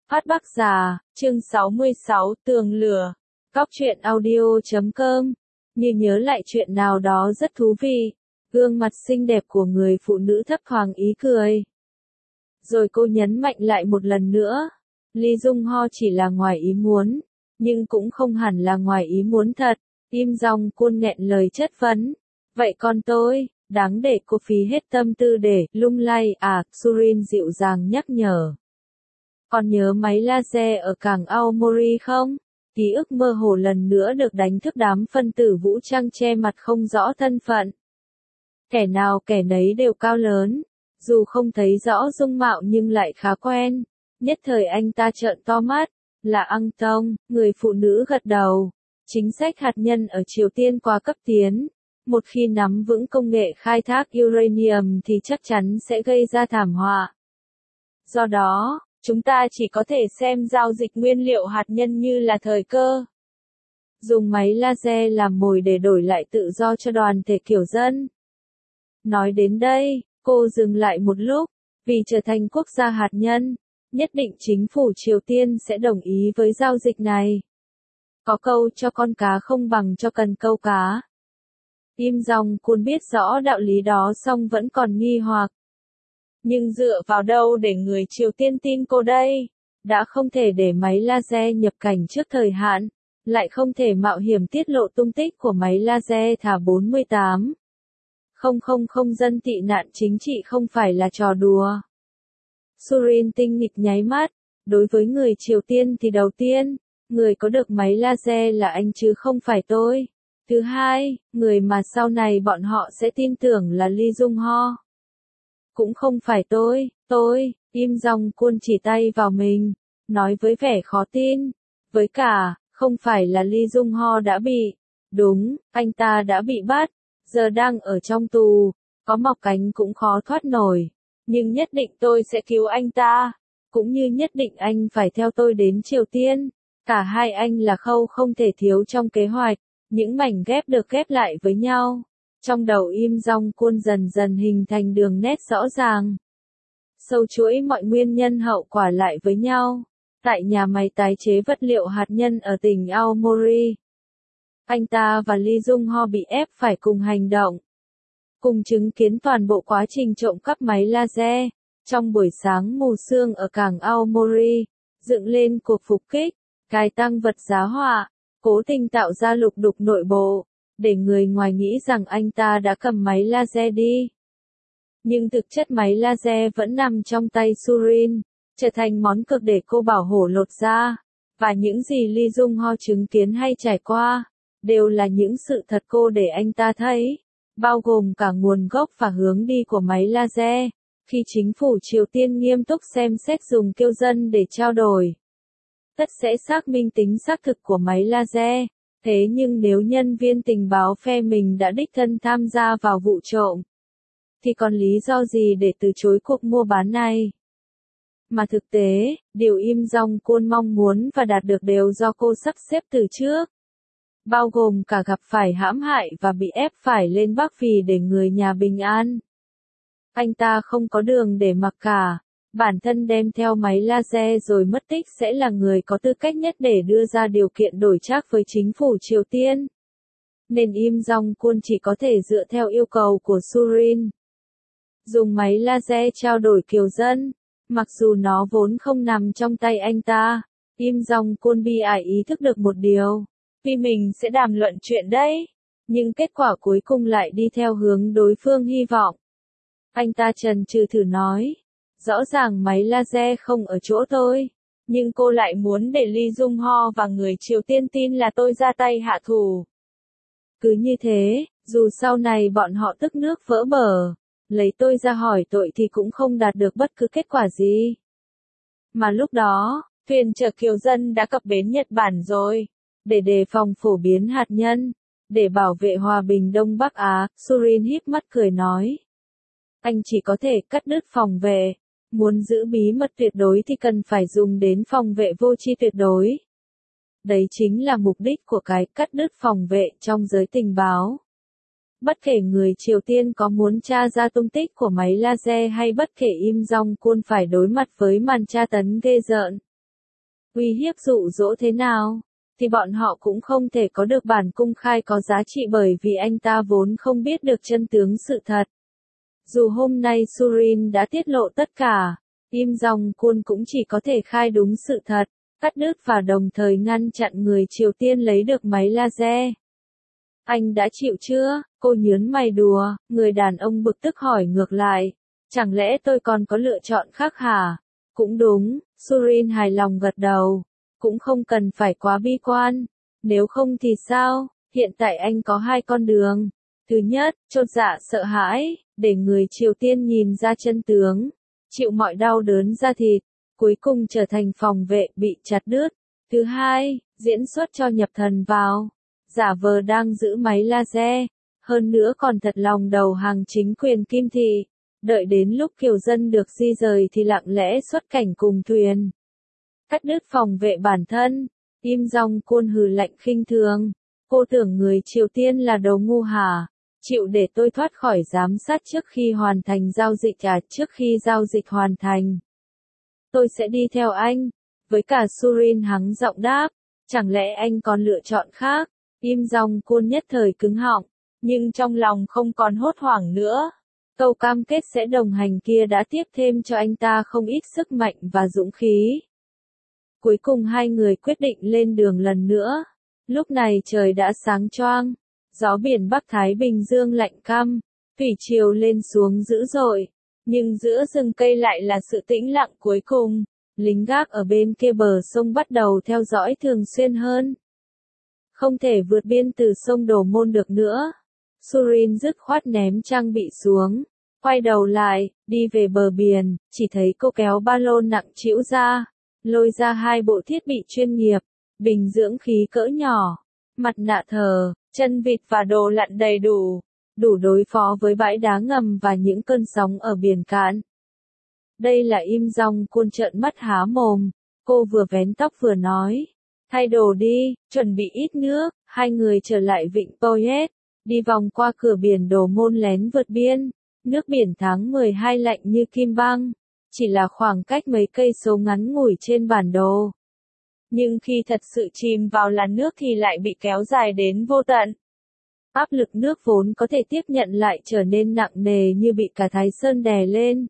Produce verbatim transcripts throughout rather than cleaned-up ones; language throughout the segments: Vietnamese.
Phát Bắc Già, chương sáu mươi sáu, tường lửa. Cóc truyện audio chấm com. Như nhớ lại chuyện nào đó rất thú vị. Gương mặt xinh đẹp của người phụ nữ thấp thoáng ý cười. Rồi cô nhấn mạnh lại một lần nữa. Lee Jung Ho chỉ là ngoài ý muốn. Nhưng cũng không hẳn là ngoài ý muốn thật. Im Dong Kwon nghẹn lời chất vấn. Vậy con tôi, đáng để cô phí hết tâm tư để lung lay à, Surin dịu dàng nhắc nhở. Còn nhớ máy laser ở cảng Aomori không? Ký ức mơ hồ lần nữa được đánh thức đám phân tử vũ trang che mặt không rõ thân phận. Kẻ nào kẻ nấy đều cao lớn, dù không thấy rõ dung mạo nhưng lại khá quen. Nhất thời anh ta trợn to mắt, là Ang Tong, người phụ nữ gật đầu. Chính sách hạt nhân ở Triều Tiên quá cấp tiến. Một khi nắm vững công nghệ khai thác uranium thì chắc chắn sẽ gây ra thảm họa. Do đó, chúng ta chỉ có thể xem giao dịch nguyên liệu hạt nhân như là thời cơ. Dùng máy laser làm mồi để đổi lại tự do cho đoàn thể kiểu dân. Nói đến đây, cô dừng lại một lúc, vì trở thành quốc gia hạt nhân, nhất định chính phủ Triều Tiên sẽ đồng ý với giao dịch này. Có câu cho con cá không bằng cho cần câu cá. Im Dong Kwon biết rõ đạo lý đó song vẫn còn nghi hoặc. Nhưng dựa vào đâu để người Triều Tiên tin cô đây? Đã không thể để máy laser nhập cảnh trước thời hạn, lại không thể mạo hiểm tiết lộ tung tích của máy laser thả bốn mươi tám. Không không không dân tị nạn chính trị không phải là trò đùa. Surin tinh nghịch nháy mắt, đối với người Triều Tiên thì đầu tiên, người có được máy laser là anh chứ không phải tôi. Thứ hai, người mà sau này bọn họ sẽ tin tưởng là Lee Jung Ho. Cũng không phải tôi, tôi, Im Dong Kwon chỉ tay vào mình, nói với vẻ khó tin. Với cả, không phải là Lee Jung Ho đã bị. Đúng, anh ta đã bị bắt, giờ đang ở trong tù, có mọc cánh cũng khó thoát nổi. Nhưng nhất định tôi sẽ cứu anh ta, cũng như nhất định anh phải theo tôi đến Triều Tiên. Cả hai anh là khâu không thể thiếu trong kế hoạch, những mảnh ghép được ghép lại với nhau. Trong đầu Im Dong Kwon dần dần hình thành đường nét rõ ràng. Sâu chuỗi mọi nguyên nhân hậu quả lại với nhau. Tại nhà máy tái chế vật liệu hạt nhân ở tỉnh Aomori, anh ta và Lee Jung Ho bị ép phải cùng hành động. Cùng chứng kiến toàn bộ quá trình trộm cắp máy laser. Trong buổi sáng mù sương ở cảng Aomori, dựng lên cuộc phục kích, cài tăng vật giá họa, cố tình tạo ra lục đục nội bộ, để người ngoài nghĩ rằng anh ta đã cầm máy laser đi. Nhưng thực chất máy laser vẫn nằm trong tay Surin, trở thành món cược để cô bảo hổ lột ra. Và những gì Lee Jung Ho chứng kiến hay trải qua, đều là những sự thật cô để anh ta thấy, bao gồm cả nguồn gốc và hướng đi của máy laser. Khi chính phủ Triều Tiên nghiêm túc xem xét dùng kiêu dân để trao đổi, tất sẽ xác minh tính xác thực của máy laser. Thế nhưng nếu nhân viên tình báo phe mình đã đích thân tham gia vào vụ trộm, thì còn lý do gì để từ chối cuộc mua bán này? Mà thực tế, điều Im Dong Kwon mong muốn và đạt được đều do cô sắp xếp từ trước. Bao gồm cả gặp phải hãm hại và bị ép phải lên Bắc vì để người nhà bình an. Anh ta không có đường để mặc cả. Bản thân đem theo máy laser rồi mất tích sẽ là người có tư cách nhất để đưa ra điều kiện đổi trác với chính phủ Triều Tiên. Nên Im Dong Kwon chỉ có thể dựa theo yêu cầu của Surin. Dùng máy laser trao đổi kiều dân. Mặc dù nó vốn không nằm trong tay anh ta, Im Dong Kwon bi ai ý thức được một điều. Vì mình sẽ đàm luận chuyện đấy. Nhưng kết quả cuối cùng lại đi theo hướng đối phương hy vọng. Anh ta chần chừ thử nói. Rõ ràng máy laser không ở chỗ tôi, nhưng cô lại muốn để Lee Jung Ho và người Triều Tiên tin là tôi ra tay hạ thủ. Cứ như thế, dù sau này bọn họ tức nước vỡ bờ, lấy tôi ra hỏi tội thì cũng không đạt được bất cứ kết quả gì. Mà lúc đó, thuyền chở kiều dân đã cập bến Nhật Bản rồi, để đề phòng phổ biến hạt nhân, để bảo vệ hòa bình Đông Bắc Á, Surin híp mắt cười nói. Anh chỉ có thể cắt đứt phòng vệ. Muốn giữ bí mật tuyệt đối thì cần phải dùng đến phòng vệ vô tri tuyệt đối. Đấy chính là mục đích của cái cắt đứt phòng vệ trong giới tình báo. Bất kể người Triều Tiên có muốn tra ra tung tích của máy laser hay bất kể Im Dong Kwon phải đối mặt với màn tra tấn ghê rợn. uy hiếp dụ dỗ thế nào, thì bọn họ cũng không thể có được bản công khai có giá trị bởi vì anh ta vốn không biết được chân tướng sự thật. Dù hôm nay Surin đã tiết lộ tất cả, Im Jong-kun cũng chỉ có thể khai đúng sự thật, cắt đứt và đồng thời ngăn chặn người Triều Tiên lấy được máy laser. Anh đã chịu chưa? Cô nhớn mày đùa, người đàn ông bực tức hỏi ngược lại. Chẳng lẽ tôi còn có lựa chọn khác hả? Cũng đúng, Surin hài lòng gật đầu. Cũng không cần phải quá bi quan. Nếu không thì sao? Hiện tại anh có hai con đường. Thứ nhất, chột dạ sợ hãi, để người Triều Tiên nhìn ra chân tướng, chịu mọi đau đớn da thịt, cuối cùng trở thành phòng vệ bị chặt đứt. Thứ hai, diễn xuất cho nhập thần vào, giả vờ đang giữ máy laser, hơn nữa còn thật lòng đầu hàng chính quyền Kim Thị, đợi đến lúc kiều dân được di rời thì lặng lẽ xuất cảnh cùng thuyền. Cắt đứt phòng vệ bản thân, Im Jong-kun hừ lạnh khinh thường, cô tưởng người Triều Tiên là đồ ngu hả? Chịu để tôi thoát khỏi giám sát trước khi hoàn thành giao dịch à? Trước khi giao dịch hoàn thành, tôi sẽ đi theo anh. Với cả Surin hắng giọng đáp, chẳng lẽ anh còn lựa chọn khác? Im Jong-kun nhất thời cứng họng, nhưng trong lòng không còn hốt hoảng nữa. Câu cam kết sẽ đồng hành kia đã tiếp thêm cho anh ta không ít sức mạnh và dũng khí. Cuối cùng hai người quyết định lên đường lần nữa. Lúc này trời đã sáng choang, gió biển Bắc Thái Bình Dương lạnh căm, thủy triều lên xuống dữ dội, nhưng giữa rừng cây lại là sự tĩnh lặng cuối cùng. Lính gác ở bên kia bờ sông bắt đầu theo dõi thường xuyên hơn. Không thể vượt biên từ sông Đồ Môn được nữa. Surin dứt khoát ném trang bị xuống, quay đầu lại, đi về bờ biển, chỉ thấy cô kéo ba lô nặng trĩu ra, lôi ra hai bộ thiết bị chuyên nghiệp, bình dưỡng khí cỡ nhỏ, mặt nạ thở, chân vịt và đồ lặn đầy đủ, đủ đối phó với bãi đá ngầm và những cơn sóng ở biển cạn. Đây là Im Jong-kun trợn mắt há mồm, cô vừa vén tóc vừa nói, thay đồ đi, chuẩn bị ít nước. Hai người trở lại vịnh Poyet, đi vòng qua cửa biển Đồ Môn lén vượt biên, nước biển tháng mười hai lạnh như kim băng, chỉ là khoảng cách mấy cây số ngắn ngủi trên bản đồ. Nhưng khi thật sự chìm vào làn nước thì lại bị kéo dài đến vô tận. Áp lực nước vốn có thể tiếp nhận lại trở nên nặng nề như bị cả Thái Sơn đè lên.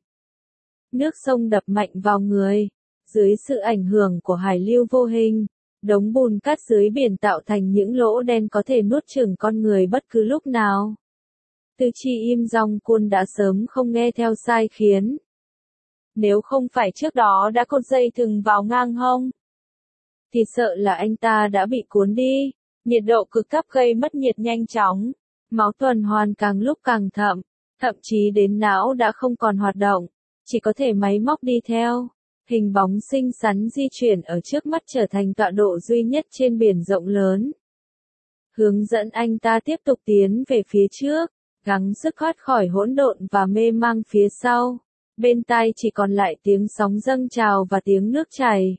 Nước sông đập mạnh vào người, dưới sự ảnh hưởng của hải lưu vô hình, đống bùn cát dưới biển tạo thành những lỗ đen có thể nuốt chửng con người bất cứ lúc nào. Tư chi Im Jong-kun đã sớm không nghe theo sai khiến. Nếu không phải trước đó đã cột dây thừng vào ngang hông, thì sợ là anh ta đã bị cuốn đi. Nhiệt độ cực thấp gây mất nhiệt nhanh chóng, máu tuần hoàn càng lúc càng thậm, thậm chí đến não đã không còn hoạt động, chỉ có thể máy móc đi theo. Hình bóng xinh xắn di chuyển ở trước mắt trở thành tọa độ duy nhất trên biển rộng lớn. Hướng dẫn anh ta tiếp tục tiến về phía trước, gắng sức thoát khỏi hỗn độn và mê mang phía sau. Bên tai chỉ còn lại tiếng sóng dâng trào và tiếng nước chảy.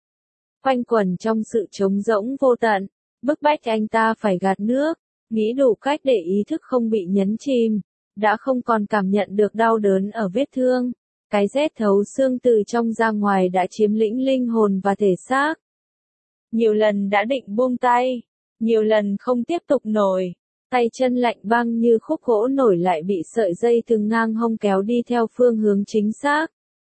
Quanh quẩn trong sự trống rỗng vô tận, bức bách anh ta phải gạt nước, nghĩ đủ cách để ý thức không bị nhấn chìm, đã không còn cảm nhận được đau đớn ở vết thương. Cái rét thấu xương từ trong ra ngoài đã chiếm lĩnh linh hồn và thể xác. Nhiều lần đã định buông tay, nhiều lần không tiếp tục nổi, tay chân lạnh băng như khúc gỗ nổi lại bị sợi dây thừng ngang hông kéo đi theo phương hướng chính xác.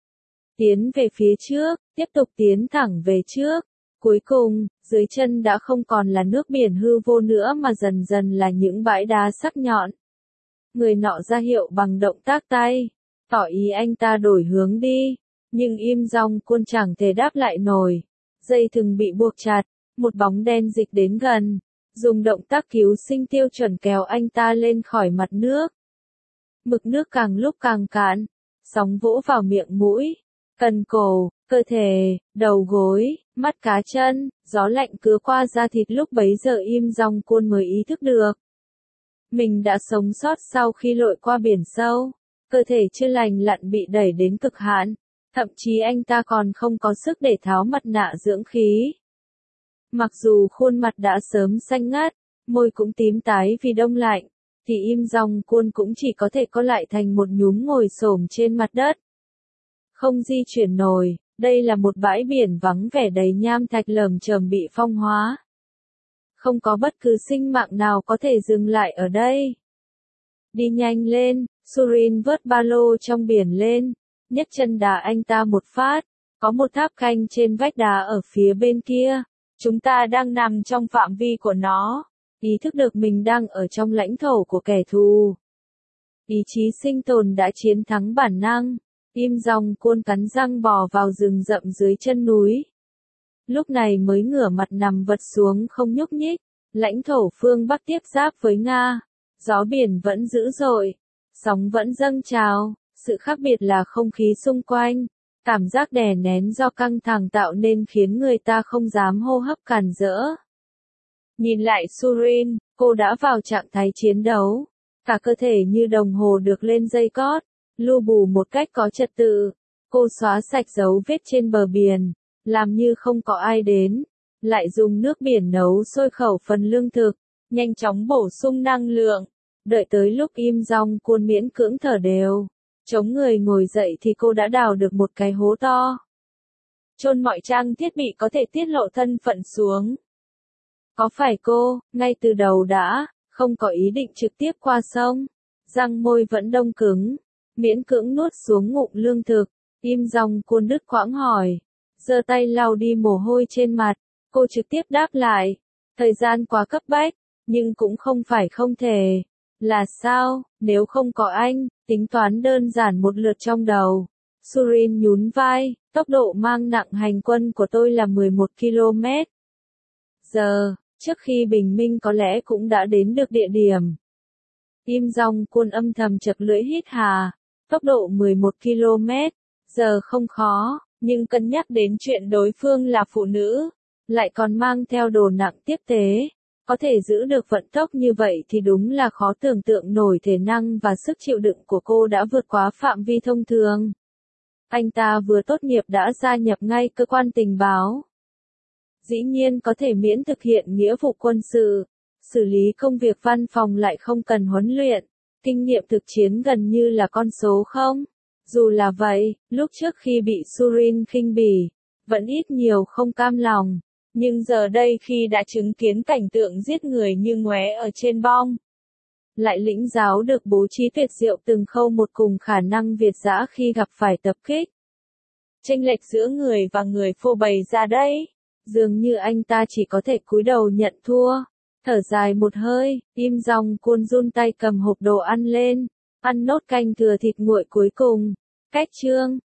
Tiến về phía trước, tiếp tục tiến thẳng về trước. Cuối cùng, dưới chân đã không còn là nước biển hư vô nữa mà dần dần là những bãi đá sắc nhọn. Người nọ ra hiệu bằng động tác tay, tỏ ý anh ta đổi hướng đi, nhưng Im Jong-kun chẳng thể đáp lại nổi. Dây thừng bị buộc chặt, một bóng đen dịch đến gần, dùng động tác cứu sinh tiêu chuẩn kéo anh ta lên khỏi mặt nước. Mực nước càng lúc càng cạn, sóng vỗ vào miệng mũi, cần cổ, cơ thể, đầu gối, mắt cá chân, gió lạnh cứa qua da thịt. Lúc bấy giờ Im Jong-kun mới ý thức được mình đã sống sót sau khi lội qua biển sâu. Cơ thể chưa lành lặn bị đẩy đến cực hạn, thậm chí anh ta còn không có sức để tháo mặt nạ dưỡng khí. Mặc dù khuôn mặt đã sớm xanh ngắt, môi cũng tím tái vì đông lạnh, thì Im Jong-kun cũng chỉ có thể co lại thành một nhúm ngồi xổm trên mặt đất. Không di chuyển nổi, Đây là một bãi biển vắng vẻ đầy nham thạch lởm chởm bị phong hóa. Không có bất cứ sinh mạng nào có thể dừng lại ở đây. Đi nhanh lên, Surin vớt ba lô trong biển lên, nhấc chân đá anh ta một phát. Có một tháp canh trên vách đá ở phía bên kia. Chúng ta đang nằm trong phạm vi của nó. Ý thức được mình đang ở trong lãnh thổ của kẻ thù. Ý chí sinh tồn đã chiến thắng bản năng. Im dòng cuôn cắn răng bò vào rừng rậm dưới chân núi. Lúc này mới ngửa mặt nằm vật xuống không nhúc nhích. Lãnh thổ phương Bắc tiếp giáp với Nga. Gió biển vẫn dữ dội. Sóng vẫn dâng trào. Sự khác biệt là không khí xung quanh. Cảm giác đè nén do căng thẳng tạo nên khiến người ta không dám hô hấp cản rỡ. Nhìn lại Surin, cô đã vào trạng thái chiến đấu. Cả cơ thể như đồng hồ được lên dây cót, lu bù một cách có trật tự. Cô xóa sạch dấu vết trên bờ biển, làm như không có ai đến. Lại dùng nước biển nấu sôi khẩu phần lương thực, nhanh chóng bổ sung năng lượng. Đợi tới lúc Im Dong Cuôn miễn cưỡng thở đều. Chống người ngồi dậy thì cô đã đào được một cái hố to. Chôn mọi trang thiết bị có thể tiết lộ thân phận xuống. Có phải cô, ngay từ đầu đã, không có ý định trực tiếp qua sông? Răng môi vẫn đông cứng, miễn cưỡng nuốt xuống ngụm lương thực. Im Dong Cuôn đứt quãng hỏi. Giơ tay lau đi mồ hôi trên mặt, cô trực tiếp đáp lại. Thời gian quá cấp bách, nhưng cũng không phải không thể. Là sao, nếu không có anh, tính toán đơn giản một lượt trong đầu. Surin nhún vai, tốc độ mang nặng hành quân của tôi là mười một ki lô mét giờ, trước khi bình minh có lẽ cũng đã đến được địa điểm. Im Dong Cuôn âm thầm chật lưỡi hít hà, tốc độ mười một ki lô mét giờ không khó, nhưng cân nhắc đến chuyện đối phương là phụ nữ, lại còn mang theo đồ nặng tiếp tế. Có thể giữ được vận tốc như vậy thì đúng là khó tưởng tượng nổi thể năng và sức chịu đựng của cô đã vượt quá phạm vi thông thường. Anh ta vừa tốt nghiệp đã gia nhập ngay cơ quan tình báo. Dĩ nhiên có thể miễn thực hiện nghĩa vụ quân sự, xử lý công việc văn phòng lại không cần huấn luyện, kinh nghiệm thực chiến gần như là con số không. Dù là vậy, lúc trước khi bị Surin khinh bỉ, vẫn ít nhiều không cam lòng. Nhưng giờ đây khi đã chứng kiến cảnh tượng giết người như ngoé ở trên bom, lại lĩnh giáo được bố trí tuyệt diệu từng khâu một cùng khả năng việt dã khi gặp phải tập kích. Chênh lệch giữa người và người phô bày ra đây, dường như anh ta chỉ có thể cúi đầu nhận thua. Thở dài một hơi, Im Dong Cuôn run tay cầm hộp đồ ăn lên, ăn nốt canh thừa thịt nguội cuối cùng. Cách chương